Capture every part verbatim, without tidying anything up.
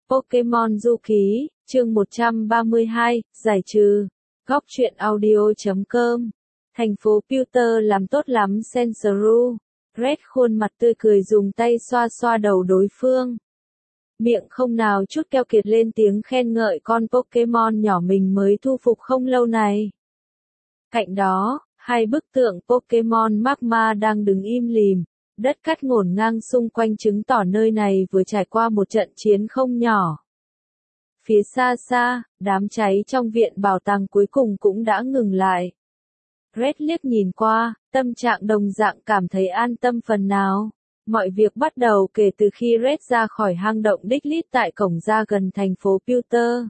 Pokemon Du Ký, chương một trăm ba mươi hai, giải trừ. Góc truyện audio chấm com. Thành phố Pewter làm tốt lắm Sensoru. Red khuôn mặt tươi cười dùng tay xoa xoa đầu đối phương. Miệng không nào chút keo kiệt lên tiếng khen ngợi con Pokemon nhỏ mình mới thu phục không lâu này. Cạnh đó, hai bức tượng Pokemon Magma đang đứng im lìm. Đất cát ngổn ngang xung quanh chứng tỏ nơi này vừa trải qua một trận chiến không nhỏ. Phía xa xa, đám cháy trong viện bảo tàng cuối cùng cũng đã ngừng lại. Red liếc nhìn qua, tâm trạng đồng dạng cảm thấy an tâm phần nào. Mọi việc bắt đầu kể từ khi Red ra khỏi hang động Diglett tại cổng ra gần thành phố Pewter.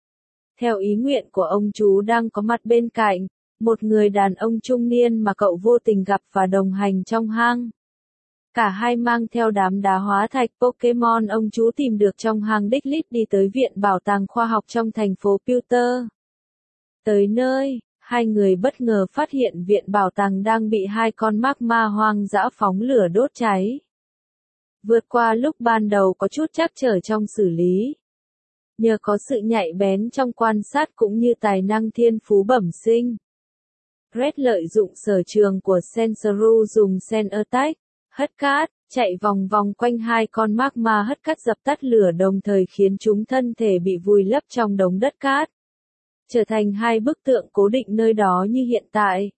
Theo ý nguyện của ông chú đang có mặt bên cạnh, một người đàn ông trung niên mà cậu vô tình gặp và đồng hành trong hang. Cả hai mang theo đám đá hóa thạch Pokemon ông chú tìm được trong hang Diglett đi tới viện bảo tàng khoa học trong thành phố Pewter. Tới nơi, hai người bất ngờ phát hiện viện bảo tàng đang bị hai con magma hoang dã phóng lửa đốt cháy. Vượt qua lúc ban đầu có chút trắc trở trong xử lý. Nhờ có sự nhạy bén trong quan sát cũng như tài năng thiên phú bẩm sinh. Red lợi dụng sở trường của Sensoru dùng Sen Attack, hất cát, chạy vòng vòng quanh hai con magma hất cát dập tắt lửa đồng thời khiến chúng thân thể bị vùi lấp trong đống đất cát. Trở thành hai bức tượng cố định nơi đó như hiện tại.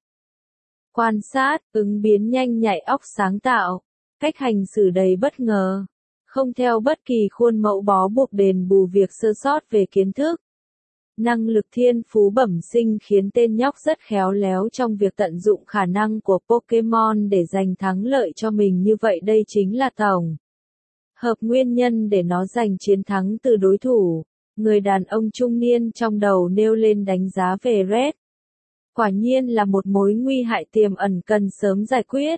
Quan sát, ứng biến nhanh nhạy óc sáng tạo, cách hành xử đầy bất ngờ, không theo bất kỳ khuôn mẫu bó buộc đền bù việc sơ sót về kiến thức. Năng lực thiên phú bẩm sinh khiến tên nhóc rất khéo léo trong việc tận dụng khả năng của Pokemon để giành thắng lợi cho mình, như vậy đây chính là tổng hợp nguyên nhân để nó giành chiến thắng từ đối thủ. Người đàn ông trung niên trong đầu nêu lên đánh giá về Red. Quả nhiên là một mối nguy hại tiềm ẩn cần sớm giải quyết.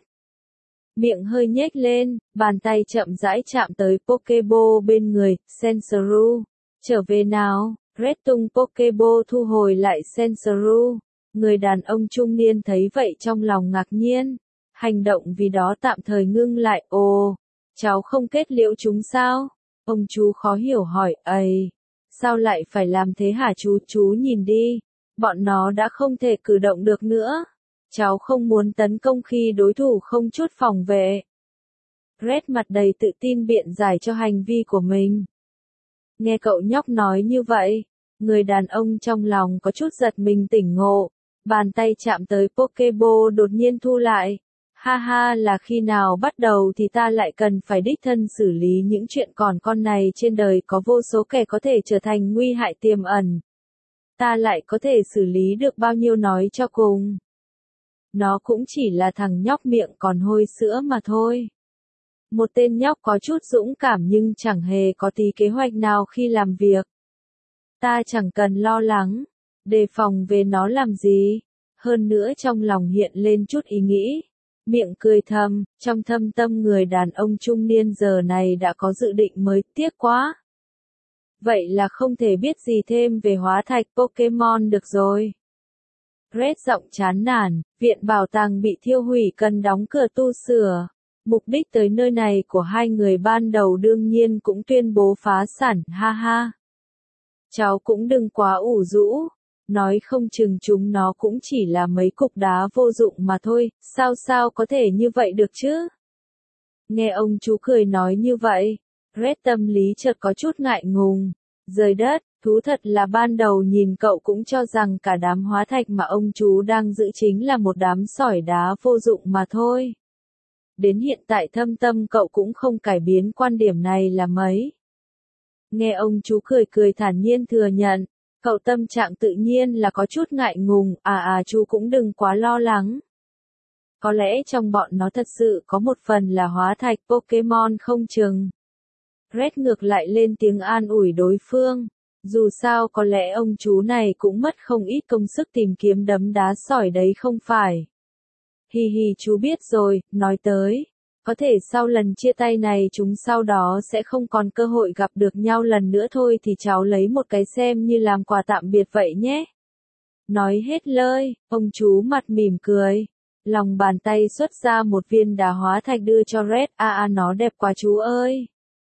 Miệng hơi nhếch lên, bàn tay chậm rãi chạm tới Pokeball bên người, Sensoru. Trở về nào. Red tung Pokeball thu hồi lại Sensoru. Người đàn ông trung niên thấy vậy trong lòng ngạc nhiên. Hành động vì đó tạm thời ngưng lại. Ồ, cháu không kết liễu chúng sao? Ông chú khó hiểu hỏi. Ây, sao lại phải làm thế hả chú? Chú nhìn đi, bọn nó đã không thể cử động được nữa. Cháu không muốn tấn công khi đối thủ không chút phòng vệ. Red mặt đầy tự tin biện giải cho hành vi của mình. Nghe cậu nhóc nói như vậy, người đàn ông trong lòng có chút giật mình tỉnh ngộ, bàn tay chạm tới Pokeball đột nhiên thu lại. Ha ha, là khi nào bắt đầu thì ta lại cần phải đích thân xử lý những chuyện còn con này, trên đời có vô số kẻ có thể trở thành nguy hại tiềm ẩn. Ta lại có thể xử lý được bao nhiêu nói cho cùng. Nó cũng chỉ là thằng nhóc miệng còn hôi sữa mà thôi. Một tên nhóc có chút dũng cảm nhưng chẳng hề có tí kế hoạch nào khi làm việc. Ta chẳng cần lo lắng, đề phòng về nó làm gì. Hơn nữa trong lòng hiện lên chút ý nghĩ. Miệng cười thầm, trong thâm tâm người đàn ông trung niên giờ này đã có dự định mới, tiếc quá. Vậy là không thể biết gì thêm về hóa thạch Pokemon được rồi. Red giọng chán nản, viện bảo tàng bị thiêu hủy cần đóng cửa tu sửa. Mục đích tới nơi này của hai người ban đầu đương nhiên cũng tuyên bố phá sản, ha ha. Cháu cũng đừng quá ủ rũ, nói không chừng chúng nó cũng chỉ là mấy cục đá vô dụng mà thôi, sao sao có thể như vậy được chứ? Nghe ông chú cười nói như vậy, Red tâm lý chợt có chút ngại ngùng. Rời đất, thú thật là ban đầu nhìn cậu cũng cho rằng cả đám hóa thạch mà ông chú đang giữ chính là một đám sỏi đá vô dụng mà thôi. Đến hiện tại thâm tâm cậu cũng không cải biến quan điểm này là mấy. Nghe ông chú cười cười thản nhiên thừa nhận, cậu tâm trạng tự nhiên là có chút ngại ngùng, à à chú cũng đừng quá lo lắng. Có lẽ trong bọn nó thật sự có một phần là hóa thạch Pokemon không chừng. Red ngược lại lên tiếng an ủi đối phương. Dù sao có lẽ ông chú này cũng mất không ít công sức tìm kiếm đấm đá sỏi đấy không phải. Hi hi, chú biết rồi, nói tới. Có thể sau lần chia tay này chúng sau đó sẽ không còn cơ hội gặp được nhau lần nữa thôi, thì cháu lấy một cái xem như làm quà tạm biệt vậy nhé. Nói hết lời, ông chú mặt mỉm cười. Lòng bàn tay xuất ra một viên đá hóa thạch đưa cho Red. À à, nó đẹp quá chú ơi.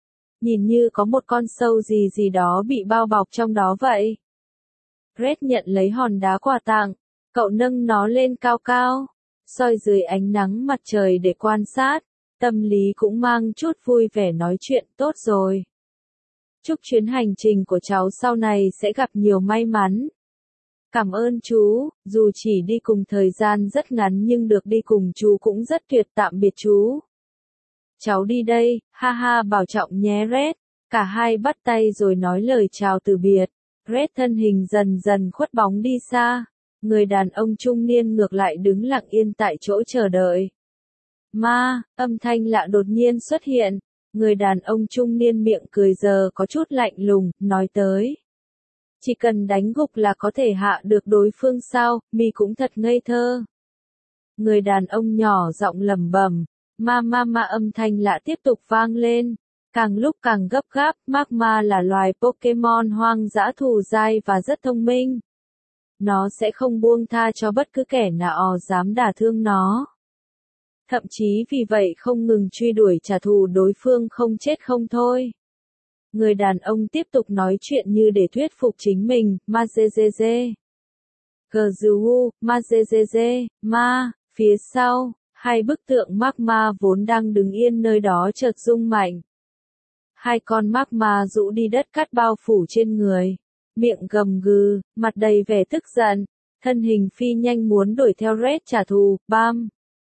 nhìn như có một con sâu gì gì đó bị bao bọc trong đó vậy. Red nhận lấy hòn đá quà tặng, cậu nâng nó lên cao cao, soi dưới ánh nắng mặt trời để quan sát, tâm lý cũng mang chút vui vẻ nói chuyện tốt rồi. Chúc chuyến hành trình của cháu sau này sẽ gặp nhiều may mắn. Cảm ơn chú, dù chỉ đi cùng thời gian rất ngắn nhưng được đi cùng chú cũng rất tuyệt, tạm biệt chú. Cháu đi đây, ha ha, bảo trọng nhé Red. Cả hai bắt tay rồi nói lời chào từ biệt. Red thân hình dần dần khuất bóng đi xa. Người đàn ông trung niên ngược lại đứng lặng yên tại chỗ chờ đợi. Ma, âm thanh lạ đột nhiên xuất hiện. Người đàn ông trung niên miệng cười giờ có chút lạnh lùng, nói tới. Chỉ cần đánh gục là có thể hạ được đối phương sao, mi cũng thật ngây thơ. Người đàn ông nhỏ giọng lẩm bẩm, ma ma ma, âm thanh lạ tiếp tục vang lên. Càng lúc càng gấp gáp, Magma là loài Pokemon hoang dã thù dai và rất thông minh. Nó sẽ không buông tha cho bất cứ kẻ nào dám đả thương nó. Thậm chí vì vậy không ngừng truy đuổi trả thù đối phương không chết không thôi. Người đàn ông tiếp tục nói chuyện như để thuyết phục chính mình, ma dê dê dê. Gờ dư ma dê dê dê, ma, phía sau, hai bức tượng Magma vốn đang đứng yên nơi đó chợt rung mạnh. Hai con Magma rũ đi đất cát bao phủ trên người, miệng gầm gừ, mặt đầy vẻ tức giận, thân hình phi nhanh muốn đuổi theo Red trả thù, bam.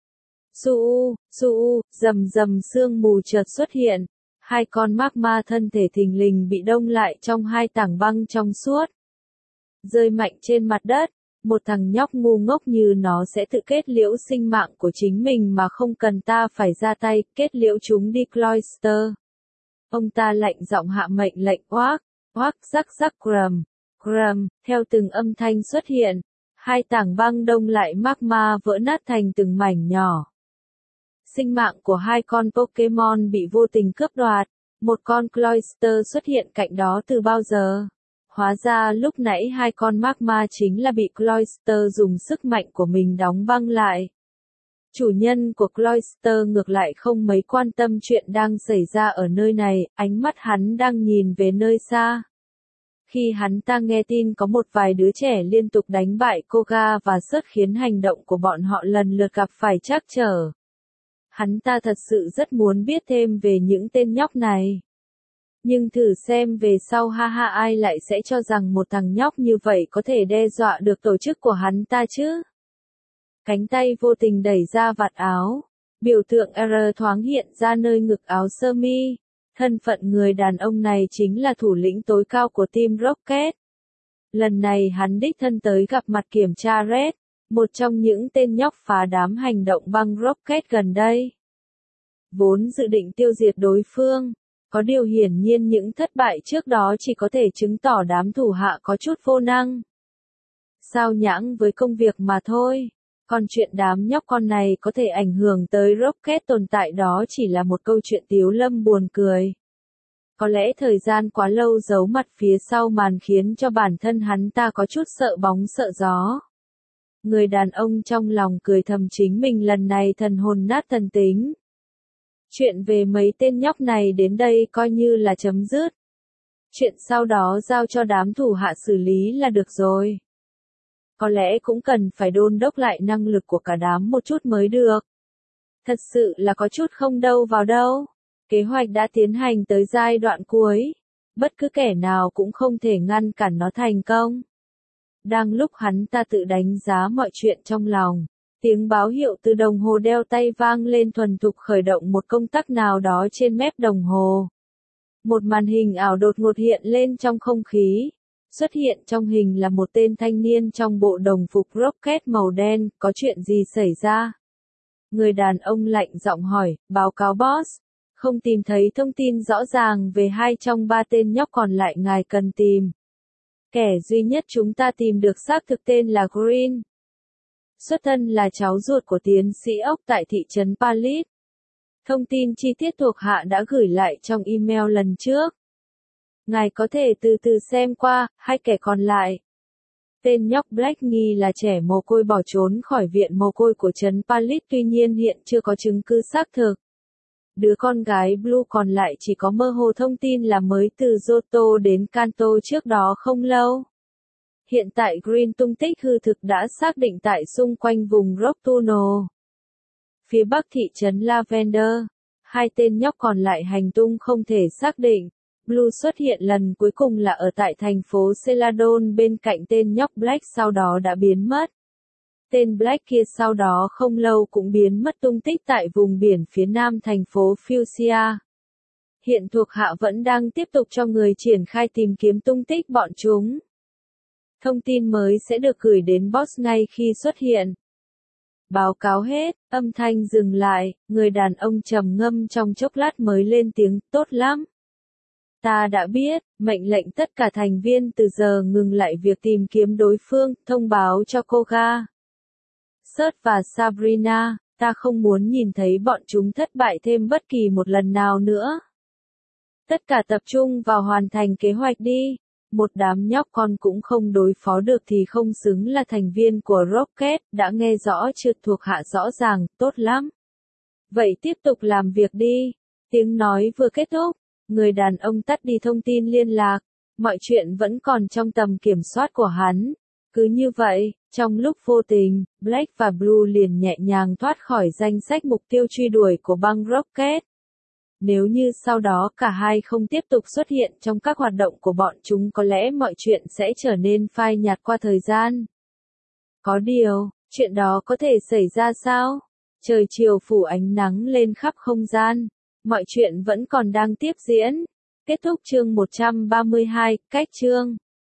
Su, su, rầm rầm sương mù chợt xuất hiện, hai con Magma thân thể thình lình bị đông lại trong hai tảng băng trong suốt. Rơi mạnh trên mặt đất, một thằng nhóc ngu ngốc như nó sẽ tự kết liễu sinh mạng của chính mình mà không cần ta phải ra tay, kết liễu chúng đi Cloyster. Ông ta lạnh giọng hạ mệnh lệnh oác, oác rắc rắc crầm, crầm, theo từng âm thanh xuất hiện, hai tảng băng đông lại Magma vỡ nát thành từng mảnh nhỏ. Sinh mạng của hai con Pokemon bị vô tình cướp đoạt, một con Cloyster xuất hiện cạnh đó từ bao giờ. Hóa ra lúc nãy hai con Magma chính là bị Cloyster dùng sức mạnh của mình đóng băng lại. Chủ nhân của Cloyster ngược lại không mấy quan tâm chuyện đang xảy ra ở nơi này, ánh mắt hắn đang nhìn về nơi xa. Khi hắn ta nghe tin có một vài đứa trẻ liên tục đánh bại Koga và Sớt khiến hành động của bọn họ lần lượt gặp phải trắc trở. Hắn ta thật sự rất muốn biết thêm về những tên nhóc này. Nhưng thử xem về sau ha ha, ai lại sẽ cho rằng một thằng nhóc như vậy có thể đe dọa được tổ chức của hắn ta chứ? Cánh tay vô tình đẩy ra vạt áo. Biểu tượng R thoáng hiện ra nơi ngực áo sơ mi. Thân phận người đàn ông này chính là thủ lĩnh tối cao của team Rocket. Lần này hắn đích thân tới gặp mặt kiểm tra Red, một trong những tên nhóc phá đám hành động băng Rocket gần đây. Vốn dự định tiêu diệt đối phương, có điều hiển nhiên những thất bại trước đó chỉ có thể chứng tỏ đám thủ hạ có chút vô năng. Sao nhãng với công việc mà thôi. Còn chuyện đám nhóc con này có thể ảnh hưởng tới Rocket tồn tại đó chỉ là một câu chuyện tiếu lâm buồn cười. Có lẽ thời gian quá lâu giấu mặt phía sau màn khiến cho bản thân hắn ta có chút sợ bóng sợ gió. Người đàn ông trong lòng cười thầm chính mình lần này thần hồn nát thần tính. Chuyện về mấy tên nhóc này đến đây coi như là chấm dứt. Chuyện sau đó giao cho đám thủ hạ xử lý là được rồi. Có lẽ cũng cần phải đôn đốc lại năng lực của cả đám một chút mới được. Thật sự là có chút không đâu vào đâu. Kế hoạch đã tiến hành tới giai đoạn cuối. Bất cứ kẻ nào cũng không thể ngăn cản nó thành công. Đang lúc hắn ta tự đánh giá mọi chuyện trong lòng, tiếng báo hiệu từ đồng hồ đeo tay vang lên thuần thục khởi động một công tắc nào đó trên mép đồng hồ. Một màn hình ảo đột ngột hiện lên trong không khí. Xuất hiện trong hình là một tên thanh niên trong bộ đồng phục Rocket màu đen, có chuyện gì xảy ra? Người đàn ông lạnh giọng hỏi, báo cáo boss, không tìm thấy thông tin rõ ràng về hai trong ba tên nhóc còn lại ngài cần tìm. Kẻ duy nhất chúng ta tìm được xác thực tên là Green. Xuất thân là cháu ruột của tiến sĩ ốc tại thị trấn Palit. Thông tin chi tiết thuộc hạ đã gửi lại trong email lần trước. Ngài có thể từ từ xem qua, hai kẻ còn lại. Tên nhóc Black nghi là trẻ mồ côi bỏ trốn khỏi viện mồ côi của trấn Palit, tuy nhiên hiện chưa có chứng cứ xác thực. Đứa con gái Blue còn lại chỉ có mơ hồ thông tin là mới từ Johto đến Kanto trước đó không lâu. Hiện tại Green tung tích hư thực đã xác định tại xung quanh vùng Rock Tunnel. Phía bắc thị trấn Lavender, hai tên nhóc còn lại hành tung không thể xác định. Blue xuất hiện lần cuối cùng là ở tại thành phố Celadon bên cạnh tên nhóc Black sau đó đã biến mất. Tên Black kia sau đó không lâu cũng biến mất tung tích tại vùng biển phía nam thành phố Fuchsia. Hiện thuộc hạ vẫn đang tiếp tục cho người triển khai tìm kiếm tung tích bọn chúng. Thông tin mới sẽ được gửi đến boss ngay khi xuất hiện. Báo cáo hết, âm thanh dừng lại, người đàn ông trầm ngâm trong chốc lát mới lên tiếng, tốt lắm. Ta đã biết, mệnh lệnh tất cả thành viên từ giờ ngừng lại việc tìm kiếm đối phương, thông báo cho Koga, Surt và Sabrina, ta không muốn nhìn thấy bọn chúng thất bại thêm bất kỳ một lần nào nữa. Tất cả tập trung vào hoàn thành kế hoạch đi. Một đám nhóc con cũng không đối phó được thì không xứng là thành viên của Rocket, đã nghe rõ chưa? Thuộc hạ rõ ràng, tốt lắm. Vậy tiếp tục làm việc đi. Tiếng nói vừa kết thúc, người đàn ông tắt đi thông tin liên lạc, mọi chuyện vẫn còn trong tầm kiểm soát của hắn. Cứ như vậy, trong lúc vô tình, Black và Blue liền nhẹ nhàng thoát khỏi danh sách mục tiêu truy đuổi của băng Rocket. Nếu như sau đó cả hai không tiếp tục xuất hiện trong các hoạt động của bọn chúng có lẽ mọi chuyện sẽ trở nên phai nhạt qua thời gian. Có điều, chuyện đó có thể xảy ra sao? Trời chiều phủ ánh nắng lên khắp không gian. Mọi chuyện vẫn còn đang tiếp diễn. Kết thúc chương một trăm ba mươi hai, cách chương.